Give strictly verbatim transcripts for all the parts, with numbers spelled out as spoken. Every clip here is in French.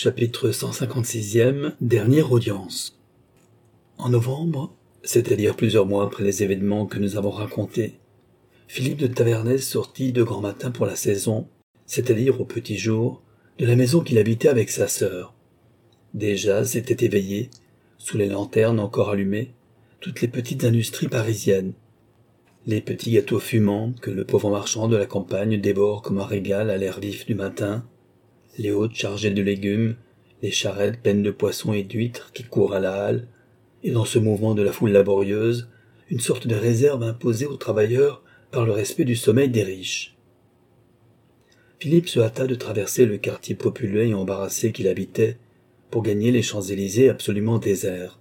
Chapitre cent cinquante-sixième, dernière audience. En novembre, c'est-à-dire plusieurs mois après les événements que nous avons racontés, Philippe de Tavernès sortit de grand matin pour la saison, c'est-à-dire au petit jour, de la maison qu'il habitait avec sa sœur. Déjà s'étaient éveillées, sous les lanternes encore allumées, toutes les petites industries parisiennes. Les petits gâteaux fumants que le pauvre marchand de la campagne dévore comme un régal à l'air vif du matin, les hôtes chargées de légumes, les charrettes pleines de poissons et d'huîtres qui courent à la halle, et dans ce mouvement de la foule laborieuse, une sorte de réserve imposée aux travailleurs par le respect du sommeil des riches. Philippe se hâta de traverser le quartier populeux et embarrassé qu'il habitait, pour gagner les Champs-Élysées absolument déserts.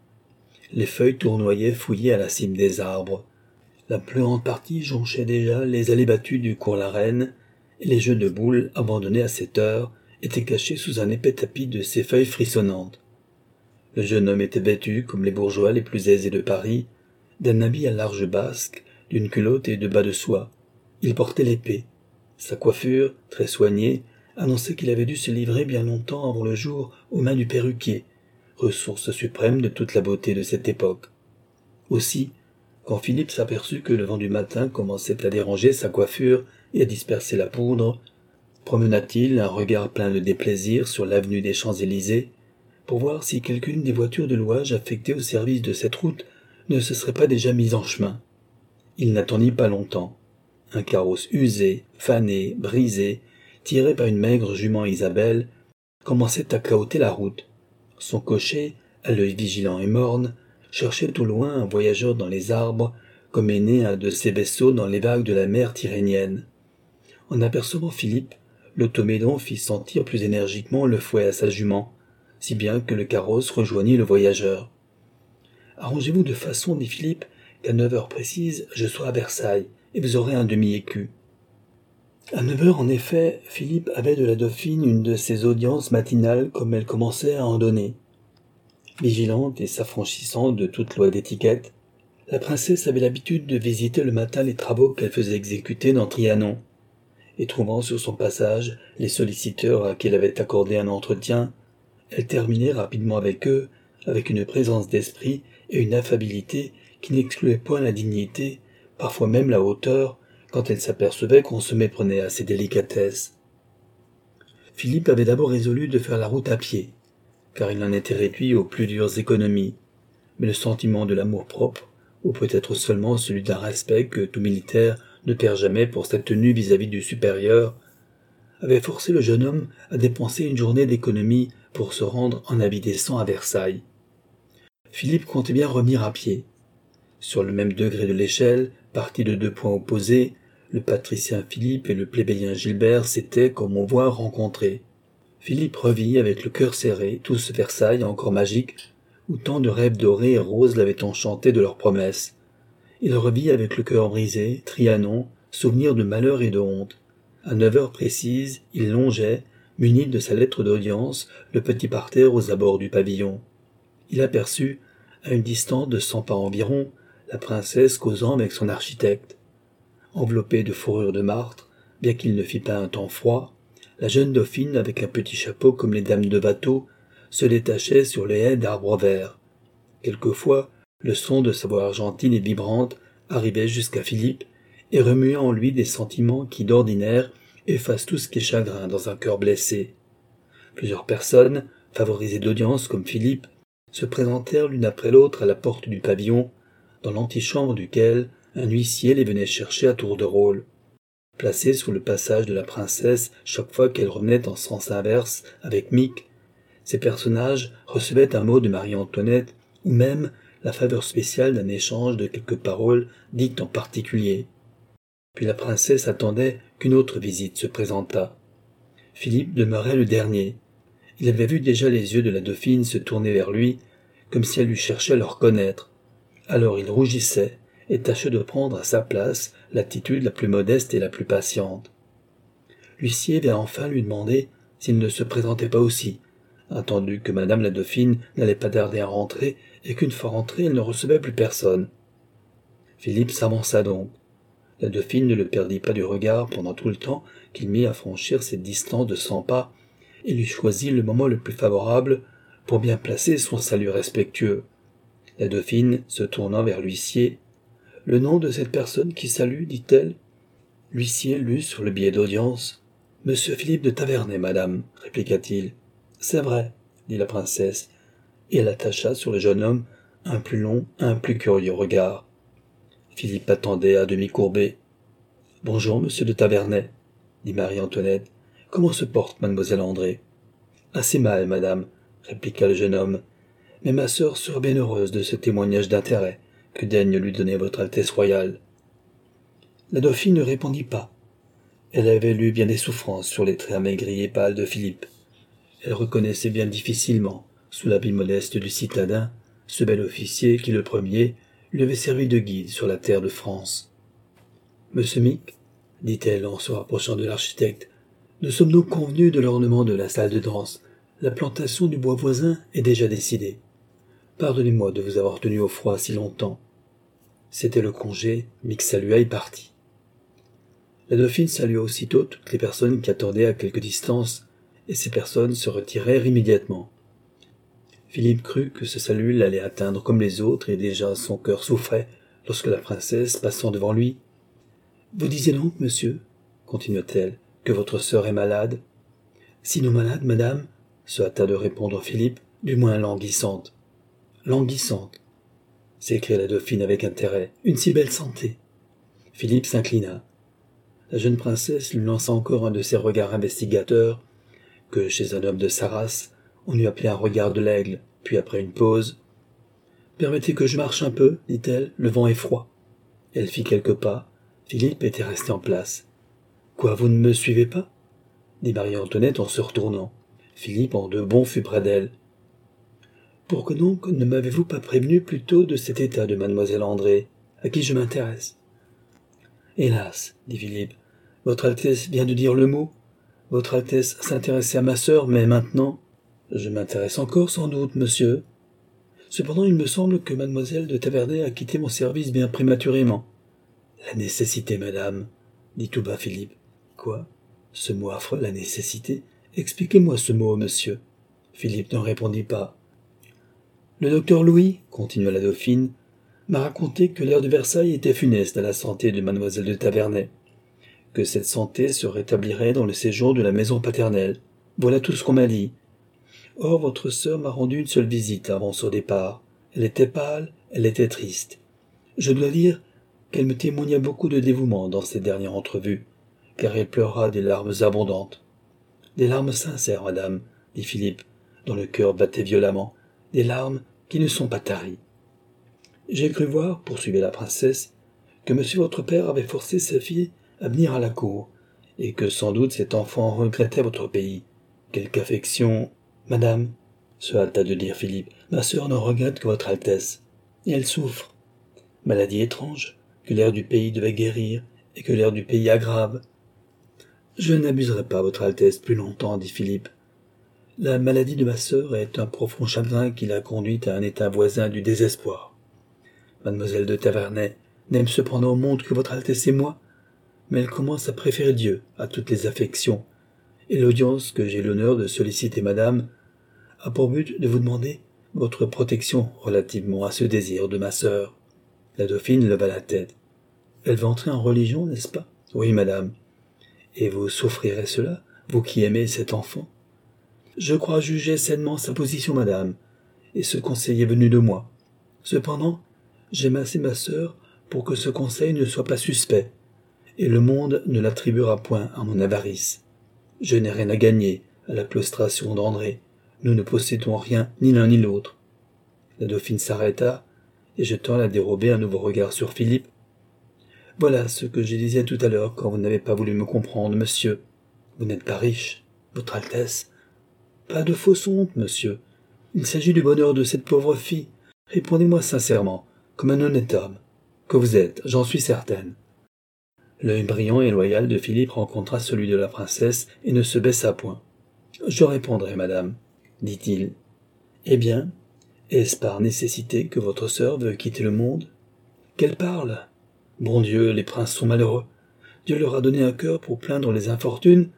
Les feuilles tournoyaient fouillées à la cime des arbres. La plus grande partie jonchait déjà les allées battues du cours la Reine, et les jeux de boules, abandonnés à cette heure, étaient cachés sous un épais tapis de ces feuilles frissonnantes. Le jeune homme était vêtu, comme les bourgeois les plus aisés de Paris, d'un habit à large basque, d'une culotte et de bas de soie. Il portait l'épée. Sa coiffure, très soignée, annonçait qu'il avait dû se livrer bien longtemps avant le jour aux mains du perruquier, ressource suprême de toute la beauté de cette époque. Aussi, quand Philippe s'aperçut que le vent du matin commençait à déranger sa coiffure et à disperser la poudre, promena-t-il un regard plein de déplaisir sur l'avenue des Champs-Élysées pour voir si quelqu'une des voitures de louage affectées au service de cette route ne se serait pas déjà mise en chemin. Il n'attendit pas longtemps. Un carrosse usé, fané, brisé, tiré par une maigre jument Isabelle, commençait à cahoter la route. Son cocher, à l'œil vigilant et morne, cherchait au loin un voyageur dans les arbres, comme est né un de ces vaisseaux dans les vagues de la mer Tyrrhénienne. En apercevant Philippe, l'automédon fit sentir plus énergiquement le fouet à sa jument, si bien que le carrosse rejoignit le voyageur. « Arrangez-vous de façon, dit Philippe, qu'à neuf heures précises, je sois à Versailles, et vous aurez un demi-écu. » À neuf heures, en effet, Philippe avait de la Dauphine une de ces audiences matinales comme elle commençait à en donner. Vigilante et s'affranchissant de toute loi d'étiquette, la princesse avait l'habitude de visiter le matin les travaux qu'elle faisait exécuter dans Trianon, et trouvant sur son passage les solliciteurs à qui elle avait accordé un entretien, elle terminait rapidement avec eux, avec une présence d'esprit et une affabilité qui n'excluaient point la dignité, parfois même la hauteur, quand elle s'apercevait qu'on se méprenait à ses délicatesses. Philippe avait d'abord résolu de faire la route à pied, car il en était réduit aux plus dures économies, mais le sentiment de l'amour-propre, ou peut-être seulement celui d'un respect que tout militaire ne perd jamais pour sa tenue vis-à-vis du supérieur, avait forcé le jeune homme à dépenser une journée d'économie pour se rendre en habit décent à Versailles. Philippe comptait bien revenir à pied. Sur le même degré de l'échelle, partis de deux points opposés, le patricien Philippe et le plébéien Gilbert s'étaient, comme on voit, rencontrés. Philippe revit avec le cœur serré tout ce Versailles encore magique, où tant de rêves dorés et roses l'avaient enchanté de leurs promesses. Il revit avec le cœur brisé, Trianon, souvenir de malheur et de honte. À neuf heures précises, il longeait, muni de sa lettre d'audience, le petit parterre aux abords du pavillon. Il aperçut, à une distance de cent pas environ, la princesse causant avec son architecte. Enveloppée de fourrure de martre, bien qu'il ne fît pas un temps froid, la jeune dauphine, avec un petit chapeau comme les dames de Watteau, se détachait sur les haies d'arbres verts. Quelquefois, le son de sa voix argentine et vibrante arrivait jusqu'à Philippe et remuait en lui des sentiments qui, d'ordinaire, effacent tout ce qui est chagrin dans un cœur blessé. Plusieurs personnes, favorisées d'audience comme Philippe, se présentèrent l'une après l'autre à la porte du pavillon, dans l'antichambre duquel un huissier les venait chercher à tour de rôle. Placés sous le passage de la princesse chaque fois qu'elle revenait en sens inverse avec Mick, ces personnages recevaient un mot de Marie-Antoinette ou même la faveur spéciale d'un échange de quelques paroles dites en particulier. Puis la princesse attendait qu'une autre visite se présentât. Philippe demeurait le dernier. Il avait vu déjà les yeux de la dauphine se tourner vers lui, comme si elle lui cherchait à le reconnaître. Alors il rougissait et tâchait de prendre à sa place l'attitude la plus modeste et la plus patiente. L'huissier vint enfin lui demander s'il ne se présentait pas aussi, attendu que madame la dauphine n'allait pas tarder à rentrer et qu'une fois rentrée elle ne recevait plus personne. Philippe s'avança donc. La dauphine ne le perdit pas du regard pendant tout le temps qu'il mit à franchir cette distance de cent pas, Il eût choisi le moment le plus favorable pour bien placer son salut respectueux. La dauphine, se tournant vers l'huissier, « Le nom de cette personne qui salue, dit-elle. » L'huissier lut sur le billet d'audience. « Monsieur Philippe de Taverney, madame, » répliqua-t-il. « C'est vrai, » dit la princesse, et elle attacha sur le jeune homme un plus long, un plus curieux regard. Philippe attendait à demi courbé. « Bonjour, monsieur de Taverney, » dit Marie-Antoinette. « Comment se porte mademoiselle André ?»« Assez mal, madame, » répliqua le jeune homme. « Mais ma sœur serait bien heureuse de ce témoignage d'intérêt que daigne lui donner votre Altesse royale. » La dauphine ne répondit pas. Elle avait lu bien des souffrances sur les traits amaigris et pâles de Philippe. Elle reconnaissait bien difficilement, sous l'habit modeste du citadin, ce bel officier qui, le premier, lui avait servi de guide sur la terre de France. « Monsieur Mick, dit-elle en se rapprochant de l'architecte, nous sommes donc convenus de l'ornement de la salle de danse. La plantation du bois voisin est déjà décidée. Pardonnez-moi de vous avoir tenu au froid si longtemps. » C'était le congé, Mick salua et partit. La dauphine salua aussitôt toutes les personnes qui attendaient à quelque distance, et ces personnes se retirèrent immédiatement. Philippe crut que ce salut l'allait atteindre comme les autres, et déjà son cœur souffrait lorsque la princesse, passant devant lui, « Vous disiez donc, monsieur, continua-t-elle, que votre sœur est malade. »« Sinon malade, madame, » se hâta de répondre Philippe, du moins languissante. « Languissante, » s'écria la dauphine avec intérêt, « une si belle santé. » Philippe s'inclina. La jeune princesse lui lança encore un de ces regards investigateurs que, chez un homme de sa race, on eût appelé un regard de l'aigle, puis après une pause, « Permettez que je marche un peu, dit-elle, le vent est froid. » Elle fit quelques pas. Philippe était resté en place. « Quoi, vous ne me suivez pas ?» dit Marie-Antoinette en se retournant. Philippe, en deux bonds, fut près d'elle. « Pourquoi donc ne m'avez-vous pas prévenu plus tôt de cet état de mademoiselle André, à qui je m'intéresse ?»« Hélas, dit Philippe, votre Altesse vient de dire le mot. Votre Altesse s'intéressait à ma sœur, mais maintenant... »« Je m'intéresse encore, sans doute, monsieur. Cependant, il me semble que mademoiselle de Taverney a quitté mon service bien prématurément. »« La nécessité, madame, » dit tout bas Philippe. « Quoi? Ce mot affreux, la nécessité? Expliquez-moi ce mot, monsieur. » Philippe ne répondit pas. « Le docteur Louis, » continua la dauphine, « m'a raconté que l'air de Versailles était funeste à la santé de mademoiselle de Taverney, que cette santé se rétablirait dans le séjour de la maison paternelle. Voilà tout ce qu'on m'a dit. Or, votre sœur m'a rendu une seule visite avant son départ. Elle était pâle, elle était triste. Je dois dire qu'elle me témoigna beaucoup de dévouement dans cette dernière entrevue, car elle pleura des larmes abondantes. Des larmes sincères, madame, dit Philippe, dont le cœur battait violemment, des larmes qui ne sont pas taries. J'ai cru voir, poursuivait la princesse, que monsieur votre père avait forcé sa fille à venir à la cour, et que sans doute cet enfant regrettait votre pays. Quelque affection... Madame, se hâta de dire Philippe, ma sœur ne regrette que votre Altesse, et elle souffre. Maladie étrange, que l'air du pays devait guérir, et que l'air du pays aggrave. Je n'abuserai pas votre Altesse plus longtemps, dit Philippe. La maladie de ma sœur est un profond chagrin qui l'a conduite à un état voisin du désespoir. Mademoiselle de Taverney n'aime cependant au monde que votre Altesse et moi, mais elle commence à préférer Dieu à toutes les affections, et l'audience que j'ai l'honneur de solliciter, madame, a pour but de vous demander votre protection relativement à ce désir de ma sœur. La dauphine leva la tête. Elle va entrer en religion, n'est-ce pas? Oui, madame. Et vous souffrirez cela, vous qui aimez cet enfant? Je crois juger sainement sa position, madame, et ce conseil est venu de moi. Cependant, j'aime assez ma sœur pour que ce conseil ne soit pas suspect, et le monde ne l'attribuera point à mon avarice. Je n'ai rien à gagner à la claustration d'André. Nous ne possédons rien, ni l'un ni l'autre. La dauphine s'arrêta, et jetant à la dérobée un nouveau regard sur Philippe. Voilà ce que je disais tout à l'heure quand vous n'avez pas voulu me comprendre, monsieur. Vous n'êtes pas riche, votre Altesse. Pas de fausse honte, monsieur. Il s'agit du bonheur de cette pauvre fille. Répondez-moi sincèrement, comme un honnête homme, que vous êtes, j'en suis certaine. L'œil brillant et loyal de Philippe rencontra celui de la princesse et ne se baissa point. « Je répondrai, madame, » dit-il. « Eh bien, est-ce par nécessité que votre sœur veut quitter le monde? Qu'elle parle! Bon Dieu, les princes sont malheureux. Dieu leur a donné un cœur pour plaindre les infortunes,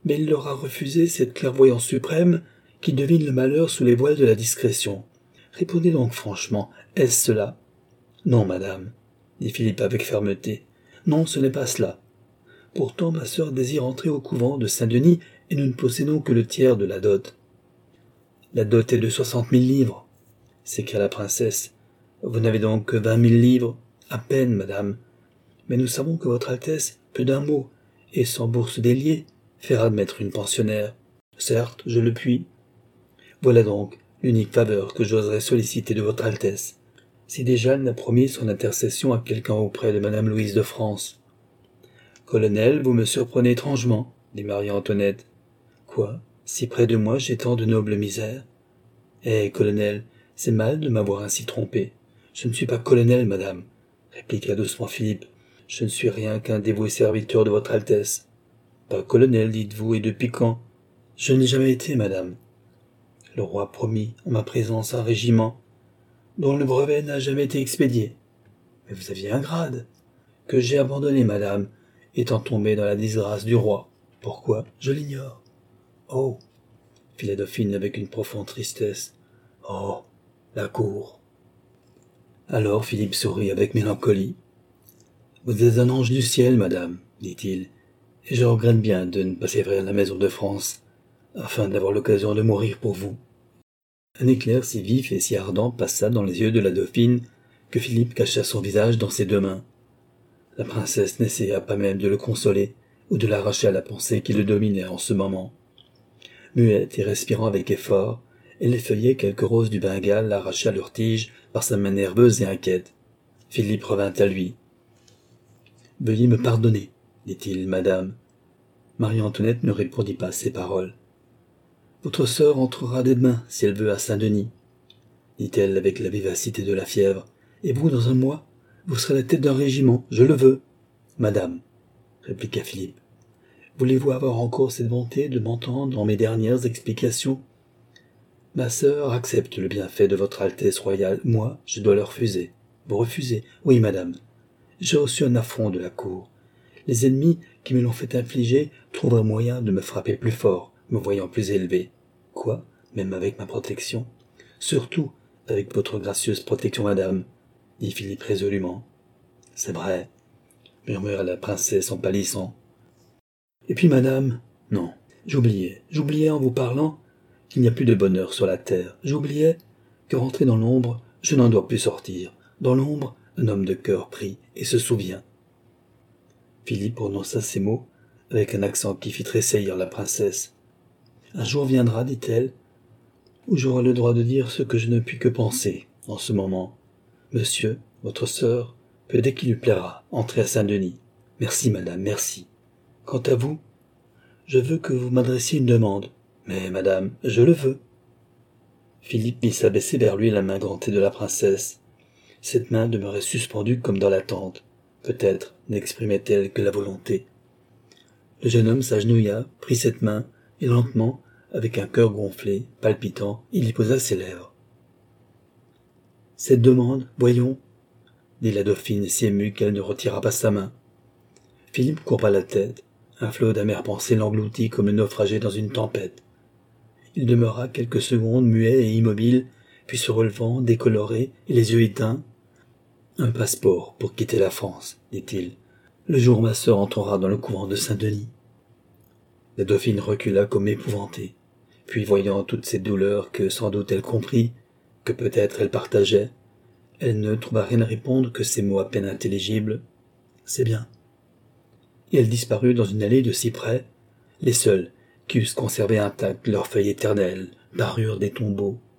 mais il leur a refusé cette clairvoyance suprême qui devine le malheur sous les voiles de la discrétion. Répondez donc franchement, est-ce cela? Non, madame, dit Philippe avec fermeté. Non, ce n'est pas cela. Pourtant, ma sœur désire entrer au couvent de Saint-Denis et nous ne possédons que le tiers de la dot. La dot est de soixante mille livres, s'écria la princesse. Vous n'avez donc que vingt mille livres? À peine, madame. Mais nous savons que votre Altesse peut d'un mot, et sans bourse déliée, faire admettre une pensionnaire. Certes, je le puis. Voilà donc l'unique faveur que j'oserais solliciter de votre Altesse, si déjà elle n'a promis son intercession à quelqu'un auprès de madame Louise de France. Colonel, vous me surprenez étrangement, dit Marie-Antoinette. Quoi? Si près de moi j'ai tant de nobles misères? Eh, colonel, c'est mal de m'avoir ainsi trompé. Je ne suis pas colonel, madame, répliqua doucement Philippe. Je ne suis rien qu'un dévoué serviteur de votre Altesse. Pas colonel, dites-vous, et depuis quand? Je n'ai jamais été, madame. Le roi promit en ma présence un régiment dont le brevet n'a jamais été expédié. Mais vous aviez un grade que j'ai abandonné, madame, étant tombé dans la disgrâce du roi. Pourquoi? Je l'ignore. Oh, fit la dauphine avec une profonde tristesse. Oh, la cour. Alors Philippe sourit avec mélancolie. Vous êtes un ange du ciel, madame, dit-il, et je regrette bien de ne pas servir la maison de France, afin d'avoir l'occasion de mourir pour vous. Un éclair si vif et si ardent passa dans les yeux de la dauphine que Philippe cacha son visage dans ses deux mains. La princesse n'essaya pas même de le consoler ou de l'arracher à la pensée qui le dominait en ce moment. Muette et respirant avec effort, elle effeuillait quelques roses du Bengale arrachées à leurs tiges par sa main nerveuse et inquiète. Philippe revint à lui. « Veuillez me pardonner, dit-il, madame. » Marie-Antoinette ne répondit pas à ces paroles. « Votre sœur entrera dès demain, si elle veut, à Saint-Denis, dit-elle avec la vivacité de la fièvre. Et vous, dans un mois, vous serez la tête d'un régiment, je le veux. Madame, répliqua Philippe, voulez-vous avoir encore cette bonté de m'entendre dans mes dernières explications? Ma sœur accepte le bienfait de votre Altesse royale, moi, je dois le refuser. Vous refusez? Oui, madame. J'ai reçu un affront de la cour. Les ennemis qui me l'ont fait infliger trouvent un moyen de me frapper plus fort, me voyant plus élevé. Quoi? Même avec ma protection? Surtout avec votre gracieuse protection, madame, dit Philippe résolument. C'est vrai, murmura la princesse en pâlissant. Et puis, madame, non, j'oubliais, j'oubliais en vous parlant qu'il n'y a plus de bonheur sur la terre. J'oubliais que rentré dans l'ombre, je n'en dois plus sortir. Dans l'ombre, un homme de cœur prie et se souvient. Philippe prononça ces mots avec un accent qui fit tressaillir la princesse. Un jour viendra, dit-elle, où j'aurai le droit de dire ce que je ne puis que penser en ce moment. Monsieur, votre sœur, peut dès qu'il lui plaira entrer à Saint-Denis. Merci, madame, merci. Quant à vous, je veux que vous m'adressiez une demande. Mais, madame, je le veux. Philippe mit s'abaisser vers lui la main gantée de la princesse. Cette main demeurait suspendue comme dans l'attente. Peut-être n'exprimait-elle que la volonté. Le jeune homme s'agenouilla, prit cette main, et lentement, avec un cœur gonflé, palpitant, il y posa ses lèvres. « Cette demande, voyons, » dit la dauphine si émue qu'elle ne retira pas sa main. Philippe courba la tête. Un flot d'amères pensées l'engloutit comme le naufragé dans une tempête. Il demeura quelques secondes muet et immobile, puis se relevant, décoloré et les yeux éteints. « Un passeport pour quitter la France, dit-il, le jour où ma sœur entrera dans le couvent de Saint-Denis. » La dauphine recula comme épouvantée, puis voyant toutes ces douleurs que sans doute elle comprit, que peut-être elle partageait, elle ne trouva rien à répondre que ces mots à peine intelligibles. « C'est bien. » Et elle disparut dans une allée de cyprès, les seuls qui eussent conservé intactes leurs feuilles éternelles, parures des tombeaux,